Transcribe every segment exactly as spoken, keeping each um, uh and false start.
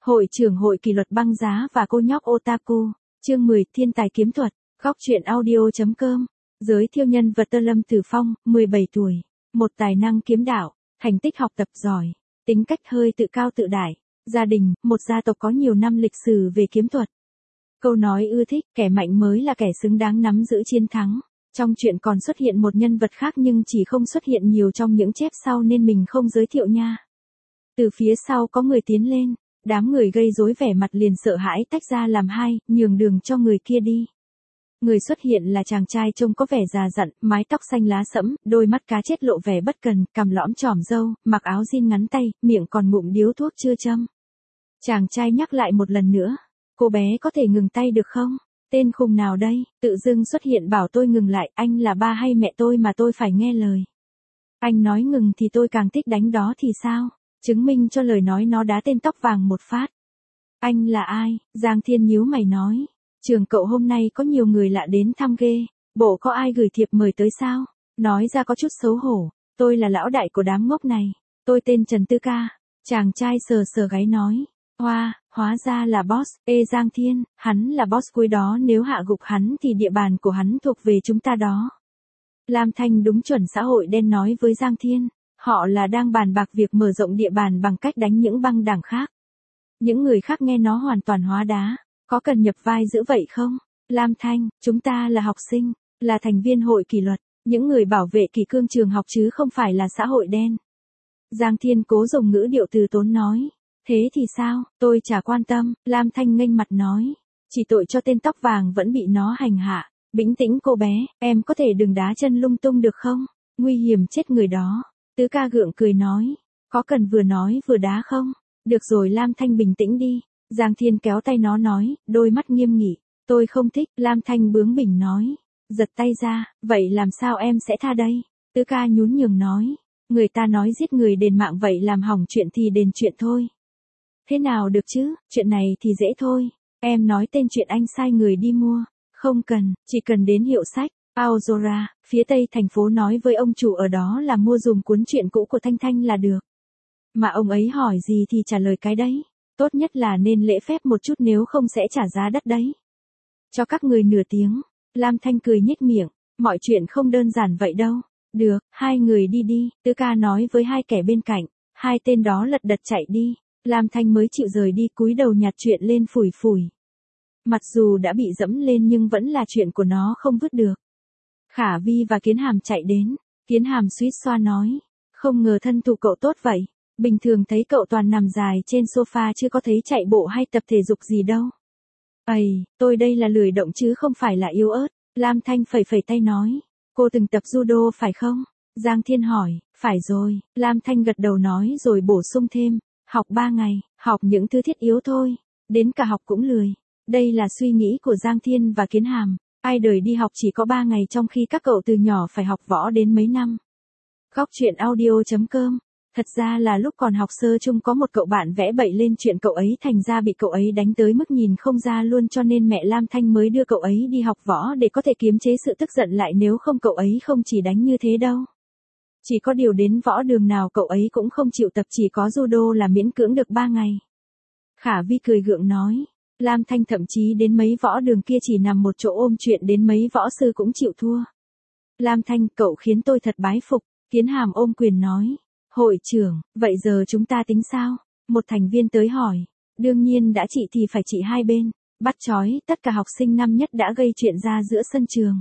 Hội trưởng hội kỷ luật băng giá và cô nhóc otaku, chương mười, thiên tài kiếm thuật, góc truyện audio.com, giới thiệu nhân vật Tơ Lâm Tử Phong, mười bảy tuổi, một tài năng kiếm đạo, thành tích học tập giỏi, tính cách hơi tự cao tự đại, gia đình, một gia tộc có nhiều năm lịch sử về kiếm thuật. Câu nói ưa thích, kẻ mạnh mới là kẻ xứng đáng nắm giữ chiến thắng. Trong truyện còn xuất hiện một nhân vật khác nhưng chỉ không xuất hiện nhiều trong những chép sau nên mình không giới thiệu nha. Từ phía sau có người tiến lên, đám người gây rối vẻ mặt liền sợ hãi tách ra làm hai, nhường đường cho người kia đi. Người xuất hiện là chàng trai trông có vẻ già dặn, mái tóc xanh lá sẫm, đôi mắt cá chết lộ vẻ bất cần, cằm lõm trỏm râu, mặc áo jean ngắn tay, miệng còn ngụm điếu thuốc chưa châm. Chàng trai nhắc lại một lần nữa, cô bé có thể ngừng tay được không? Tên khùng nào đây, tự dưng xuất hiện bảo tôi ngừng lại, anh là ba hay mẹ tôi mà tôi phải nghe lời. Anh nói ngừng thì tôi càng thích đánh đó thì sao? Chứng minh cho lời nói nó đá tên tóc vàng một phát. Anh là ai? Giang Thiên nhíu mày nói. Trường cậu hôm nay có nhiều người lạ đến thăm ghê, bộ có ai gửi thiệp mời tới sao? Nói ra có chút xấu hổ, tôi là lão đại của đám ngốc này, tôi tên Trần Tư Ca. Chàng trai sờ sờ gáy nói. Hoa, hóa ra là boss, ê Giang Thiên, hắn là boss cuối đó, nếu hạ gục hắn thì địa bàn của hắn thuộc về chúng ta đó. Lam Thanh đúng chuẩn xã hội đen nói với Giang Thiên, họ là đang bàn bạc việc mở rộng địa bàn bằng cách đánh những băng đảng khác. Những người khác nghe nó hoàn toàn hóa đá, có cần nhập vai giữ vậy không? Lam Thanh, chúng ta là học sinh, là thành viên hội kỷ luật, những người bảo vệ kỷ cương trường học chứ không phải là xã hội đen. Giang Thiên cố dùng ngữ điệu từ tốn nói. Thế thì sao, tôi chả quan tâm, Lam Thanh nghênh mặt nói. Chỉ tội cho tên tóc vàng vẫn bị nó hành hạ. Bĩnh tĩnh cô bé, em có thể đừng đá chân lung tung được không? Nguy hiểm chết người đó. Tứ Ca gượng cười nói. Có cần vừa nói vừa đá không? Được rồi Lam Thanh bình tĩnh đi. Giang Thiên kéo tay nó nói, đôi mắt nghiêm nghị. Tôi không thích, Lam Thanh bướng bỉnh nói. Giật tay ra, vậy làm sao em sẽ tha đây? Tứ Ca nhún nhường nói. Người ta nói giết người đền mạng vậy làm hỏng chuyện thì đền chuyện thôi. Thế nào được chứ, chuyện này thì dễ thôi. Em nói tên chuyện anh sai người đi mua. Không cần, chỉ cần đến hiệu sách, Aozora, phía tây thành phố nói với ông chủ ở đó là mua dùm cuốn truyện cũ của Thanh Thanh là được. Mà ông ấy hỏi gì thì trả lời cái đấy. Tốt nhất là nên lễ phép một chút nếu không sẽ trả giá đắt đấy. Cho các người nửa tiếng. Lam Thanh cười nhếch miệng. Mọi chuyện không đơn giản vậy đâu. Được, hai người đi đi, Tứ Ca nói với hai kẻ bên cạnh. Hai tên đó lật đật chạy đi. Lam Thanh mới chịu rời đi, cúi đầu nhặt chuyện lên phủi phủi. Mặc dù đã bị dẫm lên nhưng vẫn là chuyện của nó không vứt được. Khả Vi và Kiến Hàm chạy đến. Kiến Hàm suýt xoa nói. Không ngờ thân thủ cậu tốt vậy. Bình thường thấy cậu toàn nằm dài trên sofa chứ có thấy chạy bộ hay tập thể dục gì đâu. Ây, tôi đây là lười động chứ không phải là yếu ớt. Lam Thanh phẩy phẩy tay nói. Cô từng tập judo phải không? Giang Thiên hỏi. Phải rồi. Lam Thanh gật đầu nói rồi bổ sung thêm. Học ba ngày, học những thứ thiết yếu thôi. Đến cả học cũng lười. Đây là suy nghĩ của Giang Thiên và Kiến Hàm. Ai đời đi học chỉ có ba ngày trong khi các cậu từ nhỏ phải học võ đến mấy năm. Góc truyện audio.com. Thật ra là lúc còn học sơ chung có một cậu bạn vẽ bậy lên chuyện cậu ấy, thành ra bị cậu ấy đánh tới mức nhìn không ra luôn, cho nên mẹ Lam Thanh mới đưa cậu ấy đi học võ để có thể kiềm chế sự tức giận lại, nếu không cậu ấy không chỉ đánh như thế đâu. Chỉ có điều đến võ đường nào cậu ấy cũng không chịu tập, chỉ có judo là miễn cưỡng được ba ngày. Khả Vi cười gượng nói. Lam Thanh thậm chí đến mấy võ đường kia chỉ nằm một chỗ ôm chuyện đến mấy võ sư cũng chịu thua. Lam Thanh, cậu khiến tôi thật bái phục. Kiến Hàm ôm quyền nói. Hội trưởng, vậy giờ chúng ta tính sao? Một thành viên tới hỏi. Đương nhiên đã trị thì phải trị hai bên. Bắt trói tất cả học sinh năm nhất đã gây chuyện ra giữa sân trường.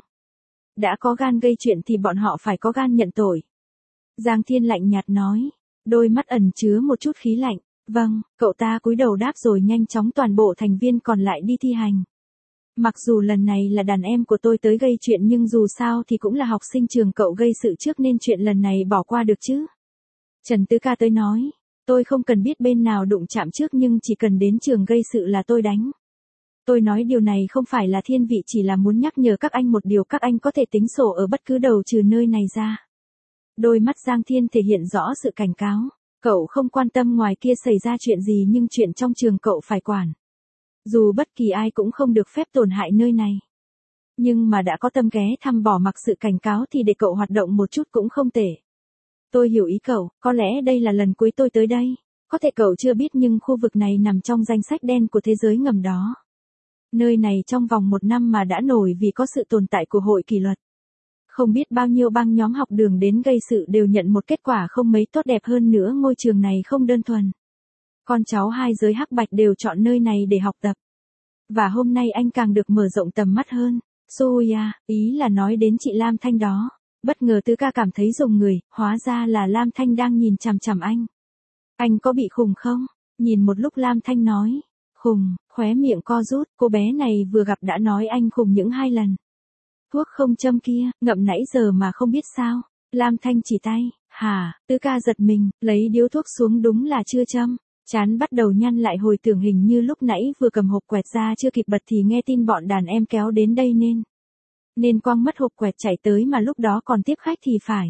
Đã có gan gây chuyện thì bọn họ phải có gan nhận tội. Giang Thiên lạnh nhạt nói. Đôi mắt ẩn chứa một chút khí lạnh. Vâng, cậu ta cúi đầu đáp rồi nhanh chóng toàn bộ thành viên còn lại đi thi hành. Mặc dù lần này là đàn em của tôi tới gây chuyện nhưng dù sao thì cũng là học sinh trường cậu gây sự trước nên chuyện lần này bỏ qua được chứ. Trần Tứ Ca tới nói. Tôi không cần biết bên nào đụng chạm trước nhưng chỉ cần đến trường gây sự là tôi đánh. Tôi nói điều này không phải là thiên vị, chỉ là muốn nhắc nhở các anh một điều, các anh có thể tính sổ ở bất cứ đầu trừ nơi này ra. Đôi mắt Giang Thiên thể hiện rõ sự cảnh cáo. Cậu không quan tâm ngoài kia xảy ra chuyện gì nhưng chuyện trong trường cậu phải quản. Dù bất kỳ ai cũng không được phép tổn hại nơi này. Nhưng mà đã có tâm ghé thăm bỏ mặc sự cảnh cáo thì để cậu hoạt động một chút cũng không tệ. Tôi hiểu ý cậu, có lẽ đây là lần cuối tôi tới đây. Có thể cậu chưa biết nhưng khu vực này nằm trong danh sách đen của thế giới ngầm đó. Nơi này trong vòng một năm mà đã nổi vì có sự tồn tại của hội kỷ luật. Không biết bao nhiêu băng nhóm học đường đến gây sự đều nhận một kết quả không mấy tốt đẹp hơn nữa, ngôi trường này không đơn thuần. Con cháu hai giới hắc bạch đều chọn nơi này để học tập. Và hôm nay anh càng được mở rộng tầm mắt hơn. Soya, ý là nói đến chị Lam Thanh đó. Bất ngờ Tứ Ca cảm thấy rùng người, hóa ra là Lam Thanh đang nhìn chằm chằm anh. Anh có bị khùng không? Nhìn một lúc Lam Thanh nói. Khùng, khóe miệng co rút, cô bé này vừa gặp đã nói anh khùng những hai lần. Thuốc không châm kia, ngậm nãy giờ mà không biết sao. Lam Thanh chỉ tay, hả, Tứ Ca giật mình, lấy điếu thuốc xuống đúng là chưa châm. Chán bắt đầu nhăn lại hồi tưởng hình như lúc nãy vừa cầm hộp quẹt ra chưa kịp bật thì nghe tin bọn đàn em kéo đến đây nên. Nên quăng mất hộp quẹt chạy tới mà lúc đó còn tiếp khách thì phải.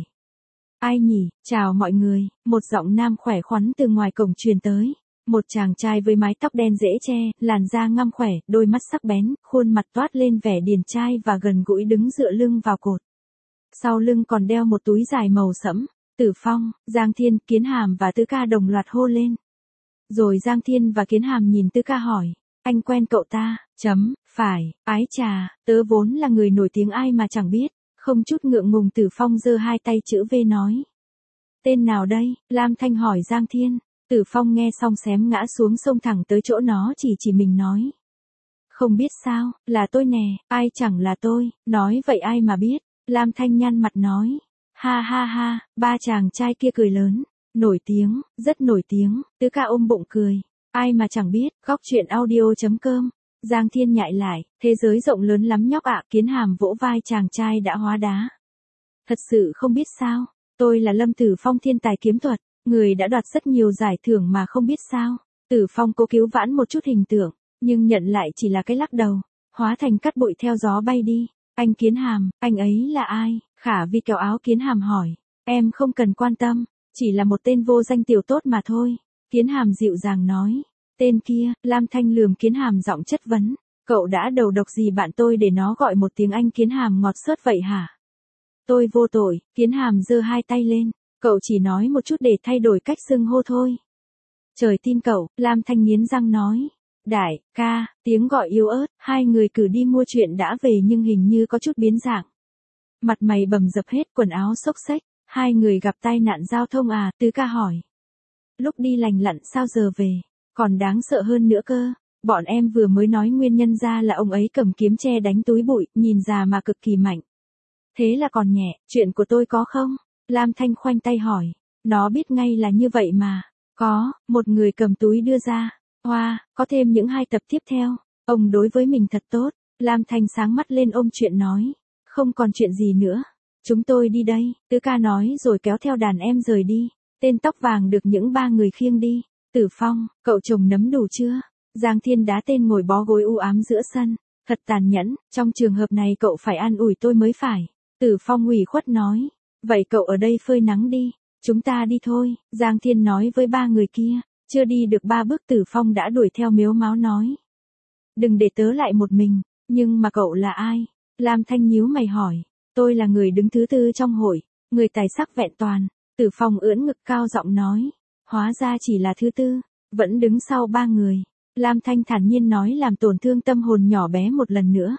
Ai nhỉ, chào mọi người, một giọng nam khỏe khoắn từ ngoài cổng truyền tới. Một chàng trai với mái tóc đen dễ che, làn da ngăm khỏe, đôi mắt sắc bén, khuôn mặt toát lên vẻ điển trai và gần gũi đứng dựa lưng vào cột. Sau lưng còn đeo một túi dài màu sẫm. Tử Phong, Giang Thiên, Kiến Hàm và Tứ Ca đồng loạt hô lên. Rồi Giang Thiên và Kiến Hàm nhìn Tứ Ca hỏi, anh quen cậu ta, chấm, phải, ái chà, tớ vốn là người nổi tiếng ai mà chẳng biết, không chút ngượng ngùng Tử Phong giơ hai tay chữ V nói. Tên nào đây, Lam Thanh hỏi Giang Thiên, Tử Phong nghe xong xém ngã xuống sông thẳng tới chỗ nó chỉ chỉ mình nói. Không biết sao, là tôi nè, ai chẳng là tôi, nói vậy ai mà biết, Lam Thanh nhăn mặt nói. Ha ha ha, ba chàng trai kia cười lớn. Nổi tiếng, rất nổi tiếng, Tứ Ca ôm bụng cười. Ai mà chẳng biết, góc chuyện audio chấm com. Giang Thiên nhại lại, thế giới rộng lớn lắm nhóc ạ. Kiến Hàm vỗ vai chàng trai đã hóa đá. Thật sự không biết sao, tôi là Lâm Tử Phong thiên tài kiếm thuật, người đã đoạt rất nhiều giải thưởng mà không biết sao. Tử Phong cố cứu vãn một chút hình tượng, nhưng nhận lại chỉ là cái lắc đầu, hóa thành cát bụi theo gió bay đi. Anh Kiến Hàm, anh ấy là ai? Khả Vi kéo áo Kiến Hàm hỏi. Em không cần quan tâm. Chỉ là một tên vô danh tiểu tốt mà thôi. Kiến Hàm dịu dàng nói. Tên kia, Lam Thanh lườm Kiến Hàm giọng chất vấn. Cậu đã đầu độc gì bạn tôi để nó gọi một tiếng anh? Kiến Hàm ngọt xớt vậy hả? Tôi vô tội, Kiến Hàm giơ hai tay lên. Cậu chỉ nói một chút để thay đổi cách xưng hô thôi. Trời tin cậu, Lam Thanh nghiến răng nói. Đại, ca, tiếng gọi yếu ớt, hai người cử đi mua chuyện đã về nhưng hình như có chút biến dạng. Mặt mày bầm dập hết, quần áo xốc xếch. Hai người gặp tai nạn giao thông à, Tứ Ca hỏi. Lúc đi lành lặn sao giờ về, còn đáng sợ hơn nữa cơ. Bọn em vừa mới nói nguyên nhân ra là ông ấy cầm kiếm che đánh túi bụi, nhìn già mà cực kỳ mạnh. Thế là còn nhẹ, chuyện của tôi có không? Lam Thanh khoanh tay hỏi. Nó biết ngay là như vậy mà. Có, một người cầm túi đưa ra. Hoa, wow, có thêm những hai tập tiếp theo. Ông đối với mình thật tốt. Lam Thanh sáng mắt lên ôm chuyện nói. Không còn chuyện gì nữa. Chúng tôi đi đây, Tứ Ca nói rồi kéo theo đàn em rời đi. Tên tóc vàng được những ba người khiêng đi. Tử Phong, cậu trồng nấm đủ chưa? Giang Thiên đá tên ngồi bó gối u ám giữa sân. Thật tàn nhẫn, trong trường hợp này cậu phải an ủi tôi mới phải. Tử Phong ủy khuất nói. Vậy cậu ở đây phơi nắng đi. Chúng ta đi thôi, Giang Thiên nói với ba người kia. Chưa đi được ba bước Tử Phong đã đuổi theo mếu máo nói. Đừng để tớ lại một mình, nhưng mà cậu là ai? Lam Thanh nhíu mày hỏi. Tôi là người đứng thứ tư trong hội, người tài sắc vẹn toàn. Tử Phong ưỡn ngực cao giọng nói. Hóa ra chỉ là thứ tư, vẫn đứng sau ba người. Lam Thanh thản nhiên nói làm tổn thương tâm hồn nhỏ bé một lần nữa.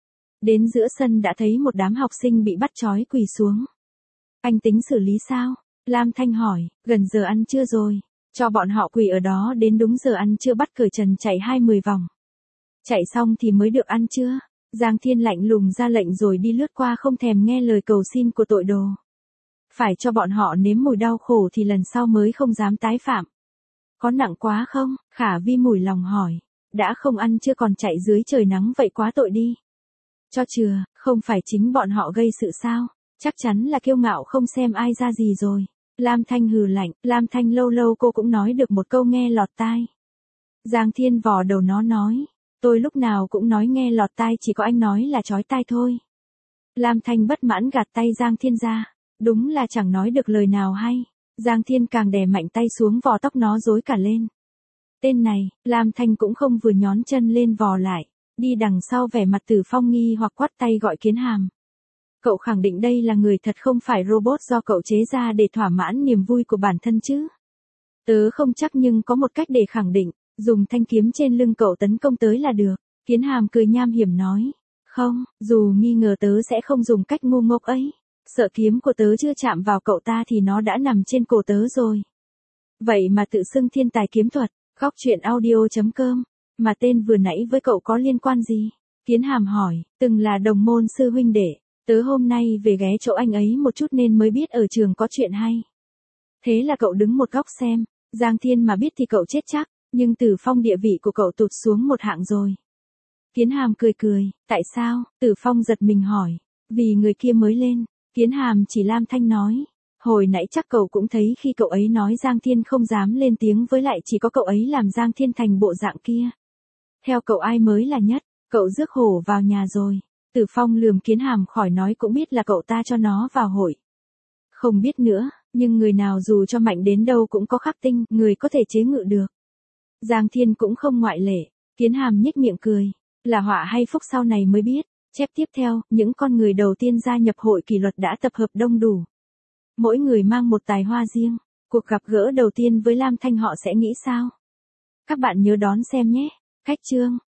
Đến giữa sân đã thấy một đám học sinh bị bắt trói quỳ xuống. Anh tính xử lý sao? Lam Thanh hỏi, gần giờ ăn trưa rồi. Cho bọn họ quỳ ở đó đến đúng giờ ăn trưa, bắt cởi trần chạy hai mươi vòng. Chạy xong thì mới được ăn trưa. Giang Thiên lạnh lùng ra lệnh rồi đi lướt qua không thèm nghe lời cầu xin của tội đồ. Phải cho bọn họ nếm mùi đau khổ thì lần sau mới không dám tái phạm. Có nặng quá không? Khả Vi mủi lòng hỏi. Đã không ăn chưa còn chạy dưới trời nắng vậy quá tội đi. Cho chừa, không phải chính bọn họ gây sự sao? Chắc chắn là kiêu ngạo không xem ai ra gì rồi. Lam Thanh hừ lạnh, Lam Thanh lâu lâu cô cũng nói được một câu nghe lọt tai. Giang Thiên vò đầu nó nói. Tôi lúc nào cũng nói nghe lọt tai, chỉ có anh nói là chói tai thôi. Lam Thanh bất mãn gạt tay Giang Thiên ra. Đúng là chẳng nói được lời nào hay. Giang Thiên càng đè mạnh tay xuống vò tóc nó rối cả lên. Tên này, Lam Thanh cũng không vừa nhón chân lên vò lại. Đi đằng sau vẻ mặt Tử Phong nghi hoặc quát tay gọi Kiến Hàm. Cậu khẳng định đây là người thật không phải robot do cậu chế ra để thỏa mãn niềm vui của bản thân chứ? Tớ không chắc nhưng có một cách để khẳng định, dùng thanh kiếm trên lưng cậu tấn công tới là được. Kiến Hàm cười nham hiểm nói. Không, dù nghi ngờ tớ sẽ không dùng cách ngu ngốc ấy. Sợ kiếm của tớ chưa chạm vào cậu ta thì nó đã nằm trên cổ tớ rồi. Vậy mà tự xưng thiên tài kiếm thuật, góc truyện audio.com, mà tên vừa nãy với cậu có liên quan gì? Kiến Hàm hỏi, từng là đồng môn sư huynh đệ, tớ hôm nay về ghé chỗ anh ấy một chút nên mới biết ở trường có chuyện hay. Thế là cậu đứng một góc xem, Giang Thiên mà biết thì cậu chết chắc, nhưng Tử Phong địa vị của cậu tụt xuống một hạng rồi. Kiến Hàm cười cười, tại sao? Tử Phong giật mình hỏi, vì người kia mới lên. Kiến Hàm chỉ lam thanh nói, hồi nãy chắc cậu cũng thấy khi cậu ấy nói Giang Thiên không dám lên tiếng với lại chỉ có cậu ấy làm Giang Thiên thành bộ dạng kia. Theo cậu ai mới là nhất, cậu rước hổ vào nhà rồi. Tử Phong lườm Kiến Hàm khỏi nói cũng biết là cậu ta cho nó vào hội. Không biết nữa, nhưng người nào dù cho mạnh đến đâu cũng có khắc tinh, người có thể chế ngự được. Giang Thiên cũng không ngoại lệ. Kiến Hàm nhếch miệng cười, là họa hay phúc sau này mới biết. Chép tiếp theo, những con người đầu tiên gia nhập hội kỷ luật đã tập hợp đông đủ. Mỗi người mang một tài hoa riêng. Cuộc gặp gỡ đầu tiên với Lam Thanh họ sẽ nghĩ sao? Các bạn nhớ đón xem nhé. Cách chương